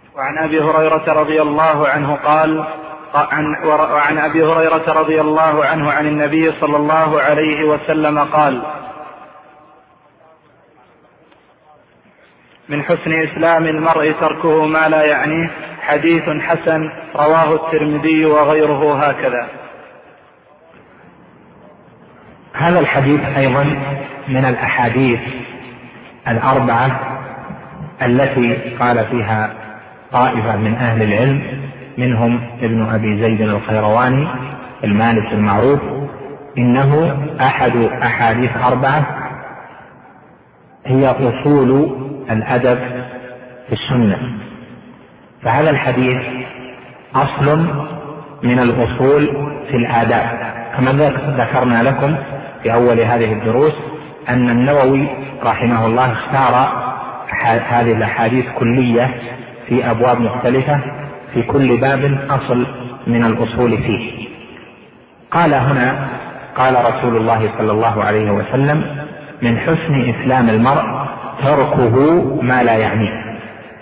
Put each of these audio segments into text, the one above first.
وعن أبي هريرة رضي الله عنه قال وعن أبي هريرة رضي الله عنه عن النبي صلى الله عليه وسلم قال: من حسن إسلام المرء تركه ما لا يعنيه. حديث حسن رواه الترمذي وغيره هكذا. هذا الحديث أيضا من الأحاديث الأربعة التي قال فيها طائفة من أهل العلم، منهم ابن أبي زيد القيرواني المالكي المعروف، إنه أحد أحاديث أربعة هي أصول الأدب في السنة. فهذا الحديث أصل من الأصول في الآداب، كما ذكرنا لكم في أول هذه الدروس أن النووي رحمه الله اختار هذه الأحاديث كلية في أبواب مختلفة، في كل باب أصل من الأصول فيه. قال هنا: قال رسول الله صلى الله عليه وسلم: من حسن إسلام المرء تركه ما لا يعنيه.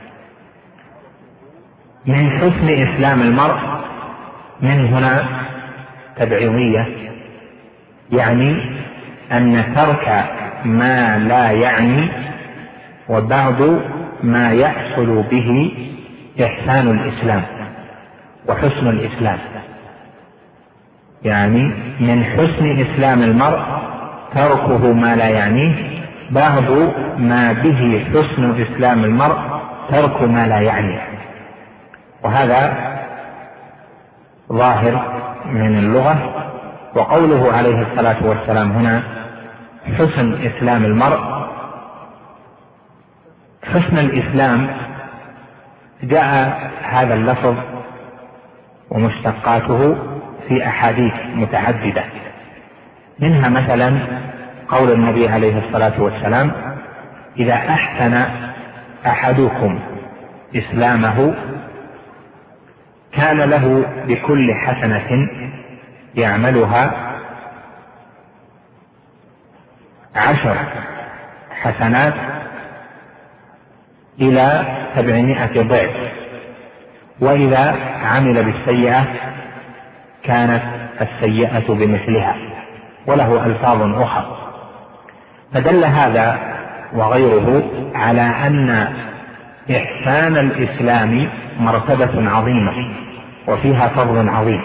من حسن إسلام المرء من هنا تبعيضية، يعني أن ترك ما لا يعني وبعض ما يحصل به إحسان الإسلام وحسن الإسلام. يعني من حسن إسلام المرء تركه ما لا يعنيه، بعض ما به حسن إسلام المرء ترك ما لا يعنيه. وهذا ظاهر من اللغة. وقوله عليه الصلاة والسلام هنا حسن إسلام المرء، حسن الإسلام جاء هذا اللفظ ومشتقاته في أحاديث متعددة، منها مثلا قول النبي عليه الصلاة والسلام: إذا أحسن أحدكم إسلامه كان له بكل حسنة يعملها 10 حسنات إلى 700 ضعف، وإذا عمل بالسيئة كانت السيئة بمثلها، وله ألفاظ أخرى. فدل هذا وغيره على أن إحسان الإسلام مرتبة عظيمة وفيها فضل عظيم.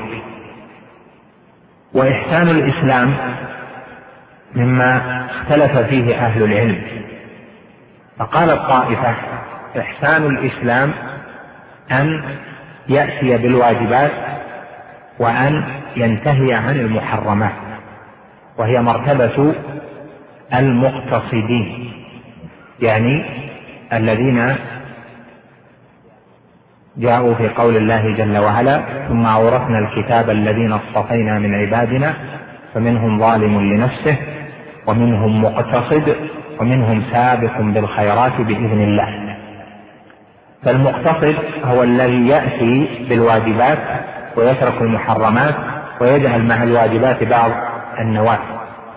وإحسان الإسلام مما اختلف فيه أهل العلم، فقال الطائفة: إحسان الإسلام أن يأتي بالواجبات وأن ينتهي عن المحرمات، وهي مرتبة المقتصدين، يعني الذين جاءوا في قول الله جل وعلا: ثم أورثنا الكتاب الذين اصطفينا من عبادنا فمنهم ظالم لنفسه ومنهم مقتصد ومنهم سابق بالخيرات بإذن الله. فالمقتصد هو الذي يأتي بالواجبات ويترك المحرمات ويجعل مع الواجبات بعض النوافل.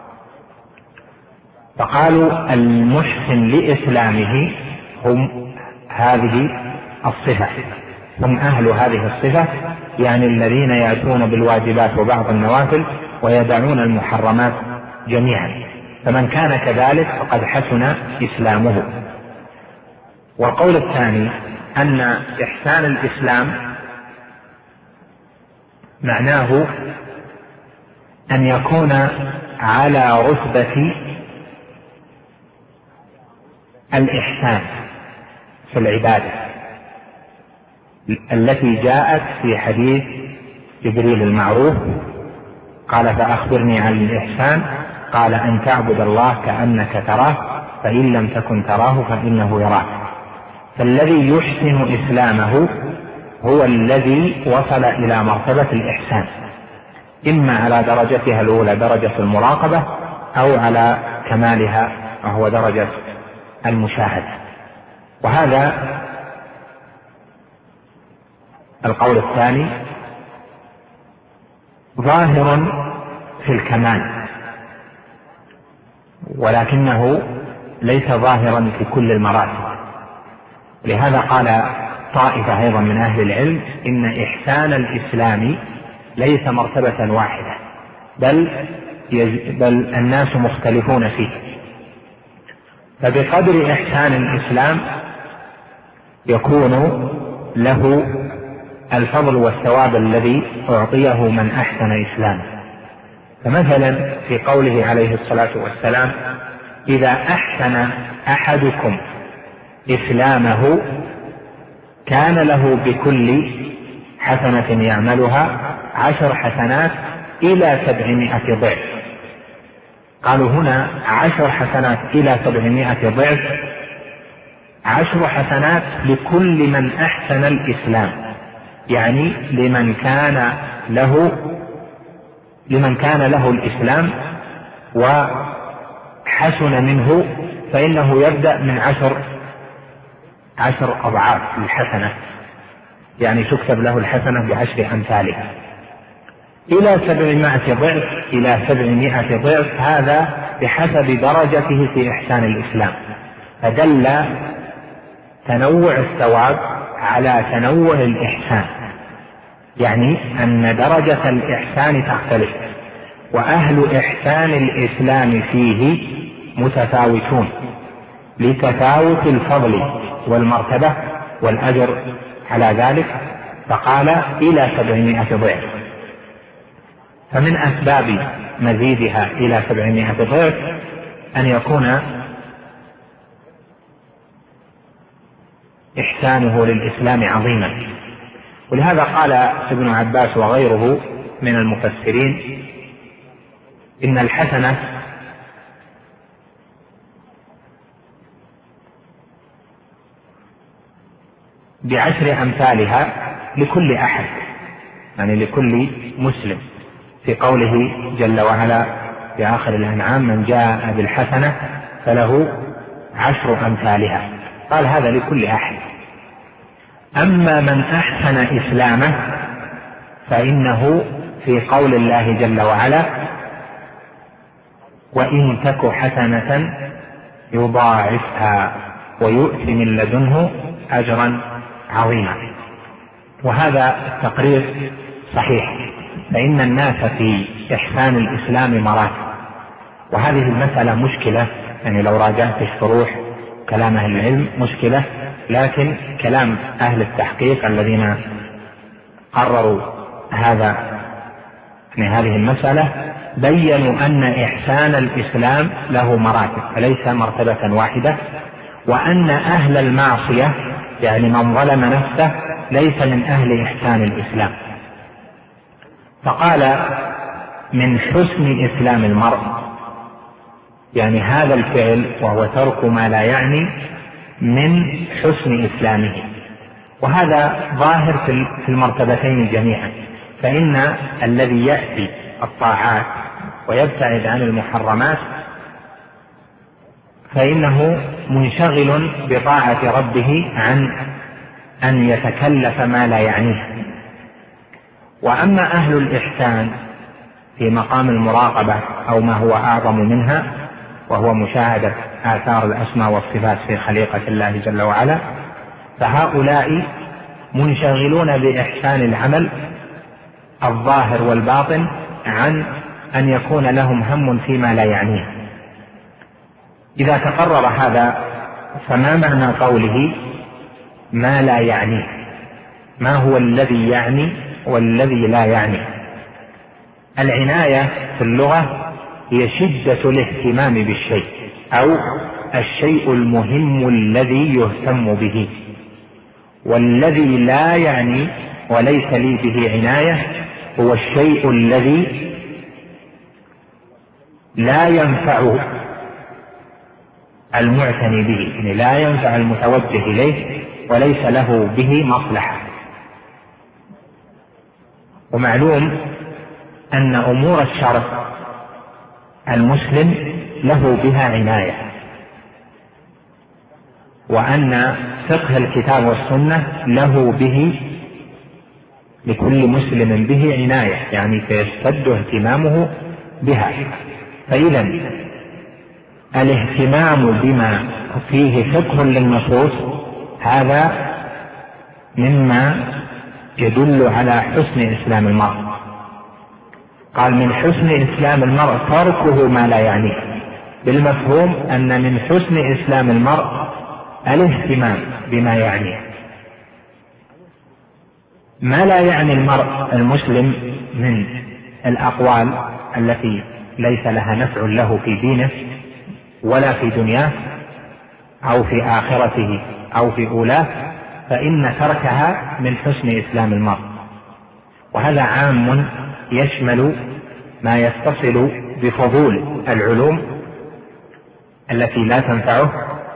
فقالوا المحسن لإسلامه هم هذه الصفة، هم أهل هذه الصفة، يعني الذين يأتون بالواجبات وبعض النوافل ويدعون المحرمات جميعا. فمن كان كذلك فقد حسن إسلامه. والقول الثاني أن إحسان الإسلام معناه أن يكون على رتبة الإحسان في العبادة التي جاءت في حديث جبريل المعروف، قال: فأخبرني عن الإحسان، قال: أن تعبد الله كأنك تراه فإن لم تكن تراه فإنه يراك. فالذي يحسن إسلامه هو الذي وصل إلى مرتبة الإحسان، إما على درجتها الأولى درجة المراقبة أو على كمالها وهو درجة المشاهدة. وهذا القول الثاني ظاهر في الكمال، ولكنه ليس ظاهرا في كل المراتب. لهذا قال طائفة أيضا من أهل العلم إن إحسان الإسلام ليس مرتبة واحدة، بل الناس مختلفون فيه، فبقدر إحسان الإسلام يكون له الفضل والثواب الذي أعطيه من أحسن إسلامه. فمثلا في قوله عليه الصلاة والسلام: إذا أحسن أحدكم إسلامه كان له بكل حسنة يعملها 10 حسنات إلى 700 ضعف. قالوا هنا 10 حسنات إلى 700 ضعف، 10 حسنات لكل من أحسن الإسلام، يعني لمن كان له الإسلام وحسن منه، فإنه يبدأ من 10 أضعاف الحسنة، يعني تكتب له الحسنة ب10 أمثالها إلى 700 ضعف. إلى 700 ضعف هذا بحسب درجته في إحسان الإسلام، فدل تنوع الثواب على تنوع الإحسان، يعني أن درجة الإحسان تختلف، وأهل إحسان الإسلام فيه متفاوتون لتفاوت الفضل والمرتبة والأجر على ذلك، فقال إلى 700 ضعف. فمن أسباب مزيدها إلى 700 ضعف أن يكون إحسانه للإسلام عظيما. ولهذا قال ابن عباس وغيره من المفسرين إن الحسنة ب10 أمثالها لكل أحد، يعني لكل مسلم، في قوله جل وعلا في آخر الأنعام: من جاء بالحسنة فله 10 أمثالها. قال هذا لكل أحد. أما من أحسن إسلامه فإنه في قول الله جل وعلا: وإن تك حسنة يضاعفها ويؤتي من لدنه أجرا عظيما. وهذا التقرير صحيح، فإن الناس في إحسان الإسلام مراتب، وهذه المسألة مشكلة، يعني لو راجعت الشروح كلام أهل العلم مشكلة، لكن كلام أهل التحقيق الذين قرروا هذا يعني هذه المسألة بيّنوا أن إحسان الإسلام له مراتب، فليس مرتبة واحدة، وأن أهل المعصية يعني من ظلم نفسه ليس من أهل إحسان الإسلام. فقال: من حسن إسلام المرء، يعني هذا الفعل وهو ترك ما لا يعني من حسن إسلامه، وهذا ظاهر في المرتبتين جميعا. فإن الذي يأتي الطاعات ويبتعد عن المحرمات فإنه منشغل بطاعة ربه عن أن يتكلف ما لا يعنيه. وأما أهل الإحسان في مقام المراقبة أو ما هو أعظم منها، وهو مشاهدة آثار الأسماء والصفات في خليقة الله جل وعلا، فهؤلاء منشغلون بإحسان العمل الظاهر والباطن عن أن يكون لهم هم فيما لا يعنيه. إذا تقرر هذا فما معنى قوله ما لا يعنيه؟ ما هو الذي يعني والذي لا يعني؟ العناية في اللغة هي شدة الاهتمام بالشيء أو الشيء المهم الذي يهتم به، والذي لا يعني وليس لي به عناية هو الشيء الذي لا ينفع المعتني به، يعني لا ينفع المتوجه إليه وليس له به مصلحة. ومعلوم أن أمور الشرع المسلم له بها عناية، وأن فقه الكتاب والسنة له به لكل مسلم به عناية، يعني فيشتد اهتمامه بها. فإذا الاهتمام بما فيه فقه للنصوص هذا مما يدل على حسن إسلام المرء. قال من حسن إسلام المرء تركه ما لا يعنيه، بالمفهوم أن من حسن إسلام المرء الاهتمام بما يعنيه. ما لا يعني المرء المسلم من الأقوال التي ليس لها نفع له في دينه ولا في دنياه أو في آخرته أو في أولاه، فإن تركها من حسن إسلام المرء. وهذا عام يشمل ما يتصل بفضول العلوم التي لا تنفعه،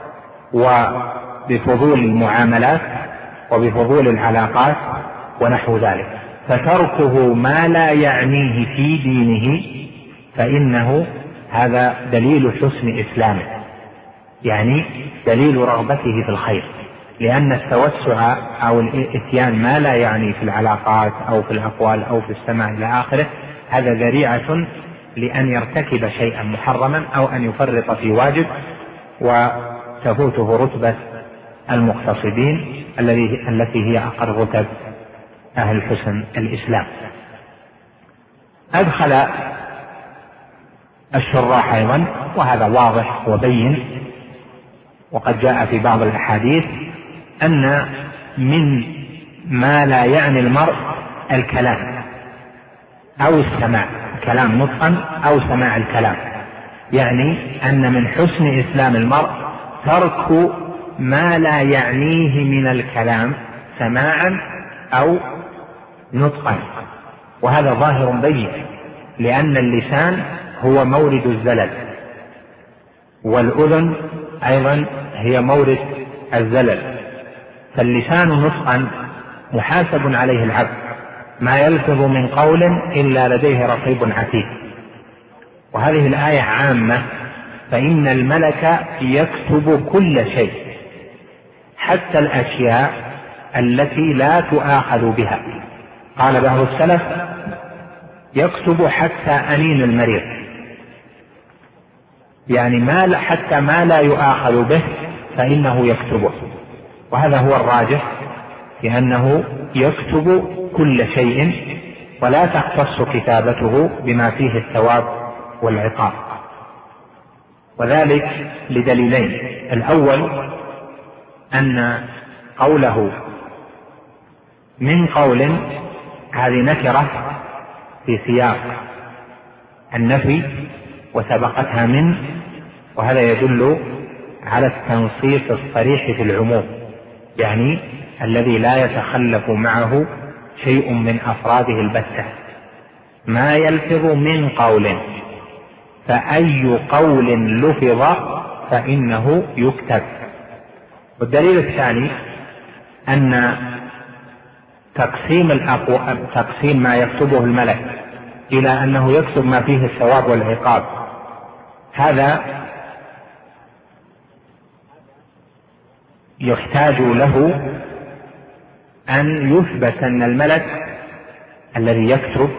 وبفضول المعاملات، وبفضول العلاقات ونحو ذلك. فتركه ما لا يعنيه في دينه فإنه هذا دليل حسن إسلامه، يعني دليل رغبته في الخير، لأن التوسع أو الإتيان ما لا يعني في العلاقات أو في الأقوال أو في السماع إلى آخره هذا ذريعة لأن يرتكب شيئا محرما أو أن يفرط في واجب وتفوته رتبة المقتصدين التي هي أقل رتب أهل حسن الإسلام. أدخل الشراح أيضا، وهذا واضح وبين وقد جاء في بعض الأحاديث، أن من ما لا يعني المرء الكلام أو السماع، كلام نطقا أو سماع الكلام، يعني أن من حسن إسلام المرء ترك ما لا يعنيه من الكلام سماعا أو نطقا. وهذا ظاهر بين، لأن اللسان هو مورد الزلل، والأذن أيضا هي مورد الزلل. فاللسان نطقا محاسب عليه العبد، ما يلفظ من قول إلا لديه رقيب عتيد. وهذه الآية عامة، فإن الملك يكتب كل شيء حتى الأشياء التي لا تؤاخذ بها. قال بعض السلف يكتب حتى أنين المريض، يعني حتى ما لا يؤاخذ به فإنه يكتبه. وهذا هو الراجح، لأنه يكتب كل شيء ولا تختص كتابته بما فيه الثواب والعقاب. وذلك لدليلين: الأول أن قوله من قول هذه نكرة في سياق النفي وسبقتها من، وهذا يدل على التنصيص الصريح في العموم، يعني الذي لا يتخلف معه شيء من أفراده البتة. ما يلفظ من قول، فأي قول لفظ فإنه يكتب. والدليل الثاني أن تقسيم ما يكتبه الملك إلى أنه يكتب ما فيه الثواب والعقاب، هذا يحتاج له أن يثبت أن الملك الذي يكتب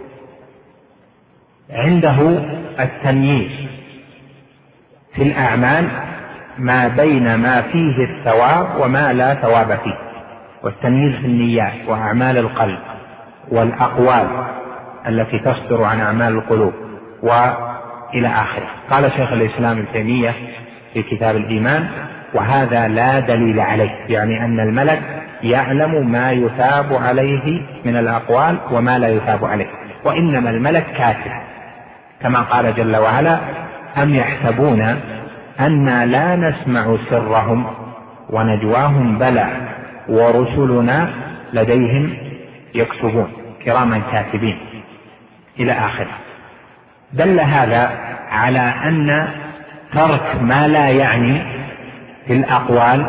عنده التمييز في الأعمال ما بين ما فيه الثواب وما لا ثواب فيه، والتمييز في النيات وأعمال القلب والأقوال التي تصدر عن أعمال القلوب وإلى آخره. قال شيخ الإسلام ابن تيمية في كتاب الإيمان: وهذا لا دليل عليه، يعني أن الملك يعلم ما يثاب عليه من الأقوال وما لا يثاب عليه، وإنما الملك كاتب، كما قال جل وعلا: أم يحسبون أنا لا نسمع سرهم ونجواهم بلى ورسلنا لديهم يكتبون كراما كاتبين إلى آخره. دل هذا على أن ترك ما لا يعني في الأقوال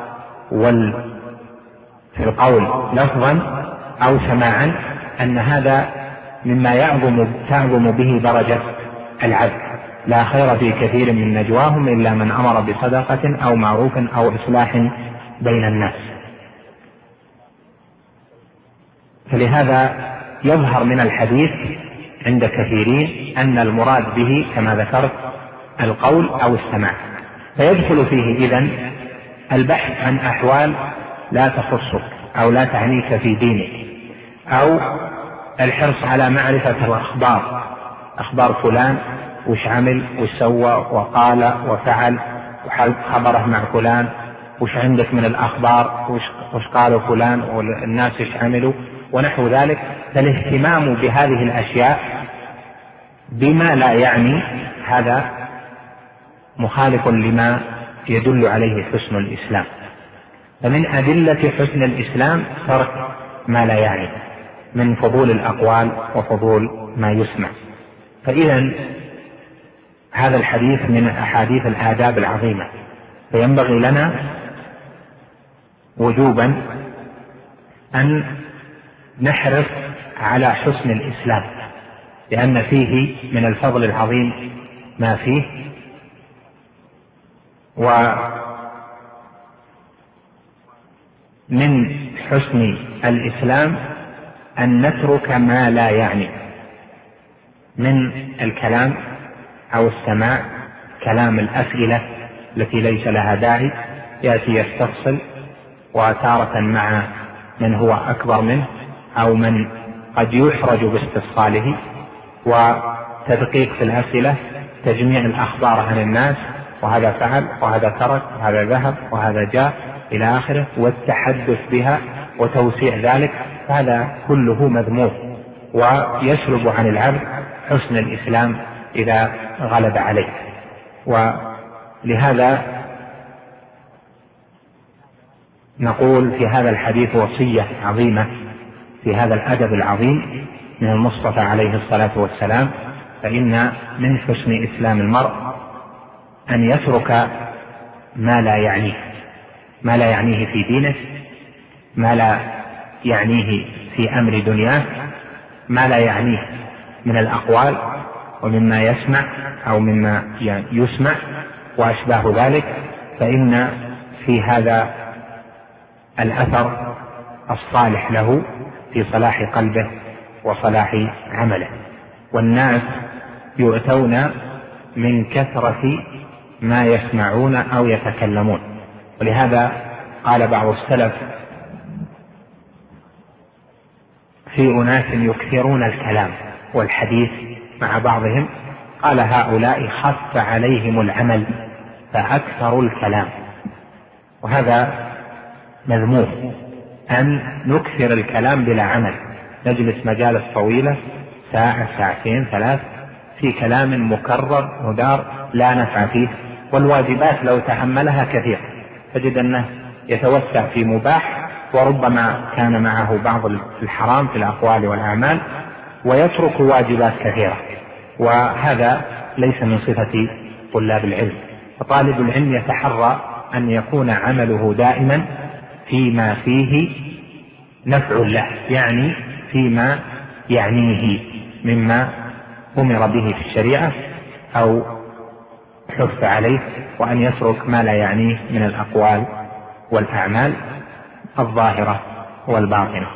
في القول لفظا أو سماعا أن هذا مما تعظم به درجة العبد. لا خير في كثير من نجواهم إلا من أمر بصدقة أو معروف أو إصلاح بين الناس. فلهذا يظهر من الحديث عند كثيرين أن المراد به كما ذكرت القول أو السماع، فيدخل فيه إذن البحث عن أحوال لا تخصك أو لا تعنيك في دينك، أو الحرص على معرفة الأخبار، أخبار فلان وش عمل وش سوى وقال وفعل وخبره مع فلان، وش عندك من الأخبار وش قالوا فلان والناس وش عملوا ونحو ذلك. فالاهتمام بهذه الأشياء بما لا يعني هذا مخالف لما يدل عليه حسن الإسلام. فمن أدلة حسن الإسلام ترك ما لا يعني من فضول الأقوال وفضول ما يسمع. فإذا هذا الحديث من أحاديث الآداب العظيمة، فينبغي لنا وجوبا أن نحرص على حسن الإسلام، لأن فيه من الفضل العظيم ما فيه. ومن حسن الإسلام أن نترك ما لا يعني من الكلام أو السماع، كلام الأسئلة التي ليس لها داعي، يأتي يستفصل وتارة مع من هو أكبر منه أو من قد يحرج باستفصاله، وتدقيق في الأسئلة، تجميع الأخبار عن الناس، وهذا فعل وهذا ترك وهذا ذهب وهذا جاء إلى آخره، والتحدث بها وتوسيع ذلك، هذا كله مذموم ويسلب عن العبد حسن الإسلام إذا غلب عليه. ولهذا نقول في هذا الحديث وصية عظيمة في هذا الأدب العظيم من المصطفى عليه الصلاة والسلام. فإن من حسن إسلام المرء أن يترك ما لا يعنيه، ما لا يعنيه في دينه، ما لا يعنيه في أمر دنياه، ما لا يعنيه من الأقوال ومما يسمع أو مما يسمع وأشباه ذلك. فإن في هذا الأثر الصالح له في صلاح قلبه وصلاح عمله. والناس يؤتون من كثرة ما يسمعون أو يتكلمون، ولهذا قال بعض السلف في أناس يكثرون الكلام والحديث مع بعضهم، قال هؤلاء خف عليهم العمل فأكثروا الكلام. وهذا مذموم أن نكثر الكلام بلا عمل، نجلس مجالس طويلة ساعة ساعتين ثلاث في كلام مكرر مدار لا نفع فيه. والواجبات لو تحملها كثير تجد أنه يتوسع في مباح، وربما كان معه بعض الحرام في الأقوال والأعمال، ويترك واجبات كثيرة، وهذا ليس من صفة طلاب العلم. فطالب العلم يتحرى أن يكون عمله دائما فيما فيه نفع له، يعني فيما يعنيه مما أمر به في الشريعة أو حث عليه، وأن يترك ما لا يعنيه من الأقوال والأعمال الظاهرة والباطنة.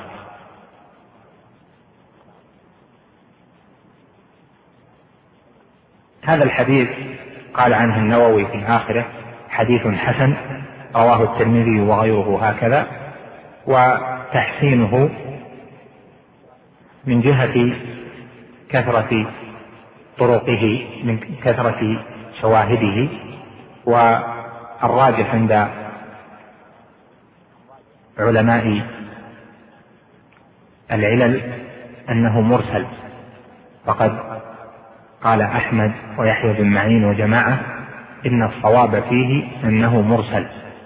هذا الحديث قال عنه النووي في آخره حديث حسن رواه الترمذي وغيره هكذا. وتحسينه من جهة كثرة طرقه، من كثرة شواهده، والراجح عند علماء العلل أنه مرسل. فقد قال أحمد ويحيى بن معين وجماعة إن الصواب فيه أنه مرسل،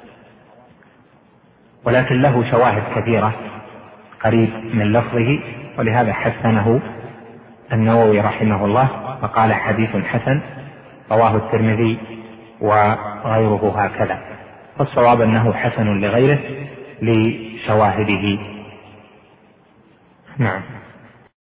ولكن له شواهد كثيرة قريب من لفظه، ولهذا حسنه النووي رحمه الله فقال حديث حسن رواه الترمذي وغيره هكذا. فالصواب أنه حسن لغيره لشواهده. نعم.